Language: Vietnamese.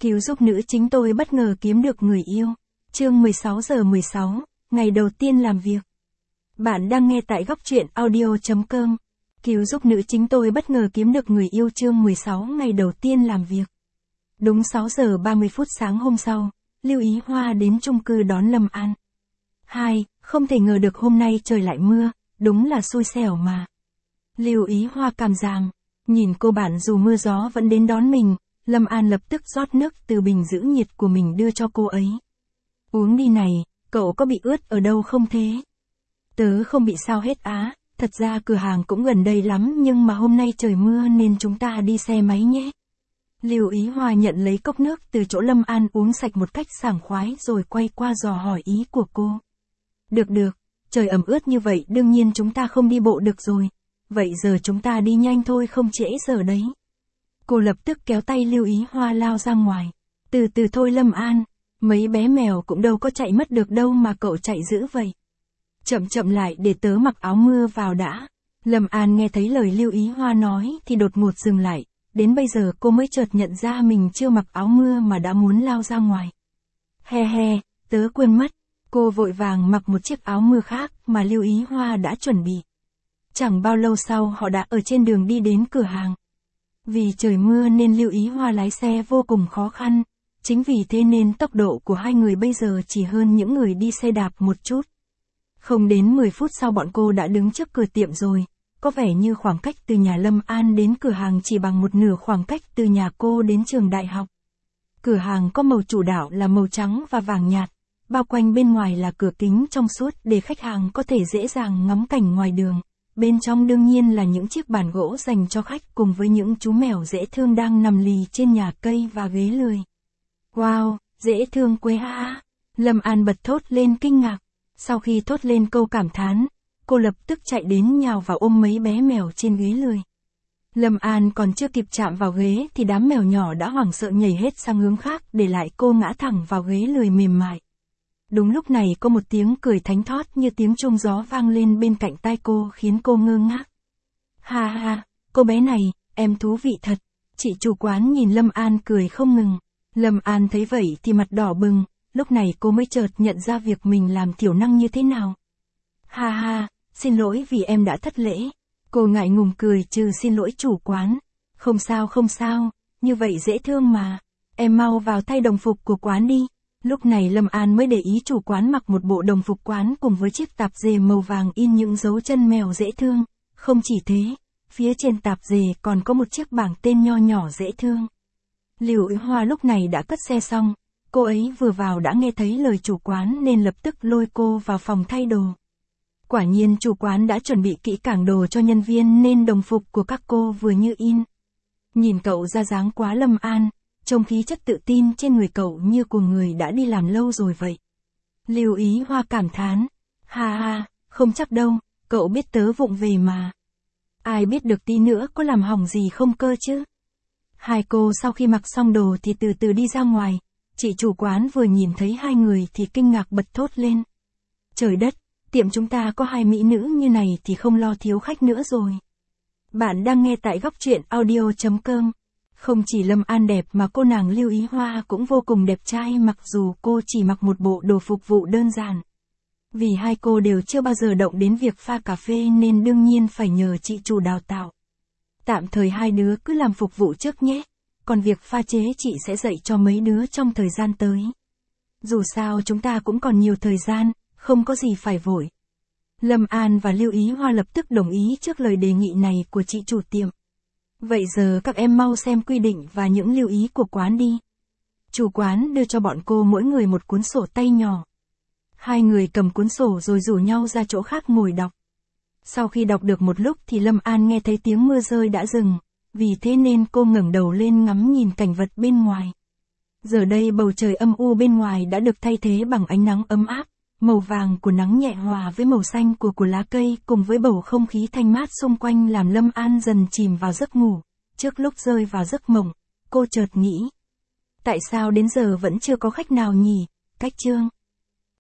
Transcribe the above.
Cứu giúp nữ chính tôi bất ngờ kiếm được người yêu. Chương 16 giờ 16, ngày đầu tiên làm việc. Bạn đang nghe tại góc truyện audio.com. Cứu giúp nữ chính tôi bất ngờ kiếm được người yêu chương 16 ngày đầu tiên làm việc. Đúng 6 giờ 30 phút sáng hôm sau, Lưu Ý Hoa đến chung cư đón Lâm An. Không thể ngờ được hôm nay trời lại mưa, đúng là xui xẻo mà. Lưu Ý Hoa cảm giảm, nhìn cô bạn dù mưa gió vẫn đến đón mình, Lâm An lập tức rót nước từ bình giữ nhiệt của mình đưa cho cô ấy. Uống đi này, cậu có bị ướt ở đâu không thế? Tớ không bị sao hết á, thật ra cửa hàng cũng gần đây lắm nhưng mà hôm nay trời mưa nên chúng ta đi xe máy nhé. Lưu Ý Hoa nhận lấy cốc nước từ chỗ Lâm An uống sạch một cách sảng khoái rồi quay qua dò hỏi ý của cô. Được, trời ẩm ướt như vậy đương nhiên chúng ta không đi bộ được rồi. Vậy giờ chúng ta đi nhanh thôi không trễ giờ đấy. Cô lập tức kéo tay Lưu Ý Hoa lao ra ngoài. Từ từ thôi Lâm An, mấy bé mèo cũng đâu có chạy mất được đâu mà cậu chạy dữ vậy. Chậm lại để tớ mặc áo mưa vào đã. Lâm An nghe thấy lời Lưu Ý Hoa nói thì đột ngột dừng lại. Đến bây giờ cô mới chợt nhận ra mình chưa mặc áo mưa mà đã muốn lao ra ngoài. Tớ quên mất. Cô vội vàng mặc một chiếc áo mưa khác mà Lưu Ý Hoa đã chuẩn bị. Chẳng bao lâu sau họ đã ở trên đường đi đến cửa hàng. Vì trời mưa nên Lưu Ý Hoa lái xe vô cùng khó khăn. Chính vì thế nên tốc độ của hai người bây giờ chỉ hơn những người đi xe đạp một chút. Không đến 10 phút sau bọn cô đã đứng trước cửa tiệm rồi. Có vẻ như khoảng cách từ nhà Lâm An đến cửa hàng chỉ bằng một nửa khoảng cách từ nhà cô đến trường đại học. Cửa hàng có màu chủ đạo là màu trắng và vàng nhạt. Bao quanh bên ngoài là cửa kính trong suốt để khách hàng có thể dễ dàng ngắm cảnh ngoài đường. Bên trong đương nhiên là những chiếc bàn gỗ dành cho khách cùng với những chú mèo dễ thương đang nằm lì trên nhà cây và ghế lười. Wow, dễ thương quê ha! Lâm An bật thốt lên kinh ngạc. Sau khi thốt lên câu cảm thán, cô lập tức chạy đến nhào vào ôm mấy bé mèo trên ghế lười. Lâm An còn chưa kịp chạm vào ghế thì đám mèo nhỏ đã hoảng sợ nhảy hết sang hướng khác để lại cô ngã thẳng vào ghế lười mềm mại. Đúng lúc này có một tiếng cười thánh thót như tiếng chuông gió vang lên bên cạnh tai cô khiến cô ngơ ngác. Ha, cô bé này, em thú vị thật. Chị chủ quán nhìn Lâm An cười không ngừng. Lâm An thấy vậy thì mặt đỏ bừng, lúc này cô mới chợt nhận ra việc mình làm thiểu năng như thế nào. Ha, xin lỗi vì em đã thất lễ. Cô ngại ngùng cười trừ xin lỗi chủ quán. Không sao, như vậy dễ thương mà. Em mau vào thay đồng phục của quán đi. Lúc này Lâm An mới để ý chủ quán mặc một bộ đồng phục quán cùng với chiếc tạp dề màu vàng in những dấu chân mèo dễ thương. Không chỉ thế, phía trên tạp dề còn có một chiếc bảng tên nho nhỏ dễ thương. Lưu Ý Hoa lúc này đã cất xe xong, cô ấy vừa vào đã nghe thấy lời chủ quán nên lập tức lôi cô vào phòng thay đồ. Quả nhiên chủ quán đã chuẩn bị kỹ càng đồ cho nhân viên nên đồng phục của các cô vừa như in. Nhìn cậu ra dáng quá Lâm An. Trông khí chất tự tin trên người cậu như của người đã đi làm lâu rồi vậy. Lưu Ý Hoa cảm thán. Ha, không chắc đâu, cậu biết tớ vụng về mà. Ai biết được tí nữa có làm hỏng gì không cơ chứ. Hai cô sau khi mặc xong đồ thì từ từ đi ra ngoài. Chị chủ quán vừa nhìn thấy hai người thì kinh ngạc bật thốt lên. Trời đất, tiệm chúng ta có hai mỹ nữ như này thì không lo thiếu khách nữa rồi. Bạn đang nghe tại góc truyện audio.com. Không chỉ Lâm An đẹp mà cô nàng Lưu Ý Hoa cũng vô cùng đẹp trai mặc dù cô chỉ mặc một bộ đồ phục vụ đơn giản. Vì hai cô đều chưa bao giờ động đến việc pha cà phê nên đương nhiên phải nhờ chị chủ đào tạo. Tạm thời hai đứa cứ làm phục vụ trước nhé, còn việc pha chế chị sẽ dạy cho mấy đứa trong thời gian tới. Dù sao chúng ta cũng còn nhiều thời gian, không có gì phải vội. Lâm An và Lưu Ý Hoa lập tức đồng ý trước lời đề nghị này của chị chủ tiệm. Vậy giờ các em mau xem quy định và những lưu ý của quán đi. Chủ quán đưa cho bọn cô mỗi người một cuốn sổ tay nhỏ. Hai người cầm cuốn sổ rồi rủ nhau ra chỗ khác ngồi đọc. Sau khi đọc được một lúc thì Lâm An nghe thấy tiếng mưa rơi đã dừng, vì thế nên cô ngẩng đầu lên ngắm nhìn cảnh vật bên ngoài. Giờ đây bầu trời âm u bên ngoài đã được thay thế bằng ánh nắng ấm áp, màu vàng của nắng nhẹ hòa với màu xanh của lá cây cùng với bầu không khí thanh mát xung quanh làm Lâm An dần chìm vào giấc ngủ. Trước lúc rơi vào giấc mộng, cô chợt nghĩ. Tại sao đến giờ vẫn chưa có khách nào nhỉ? Cách chương.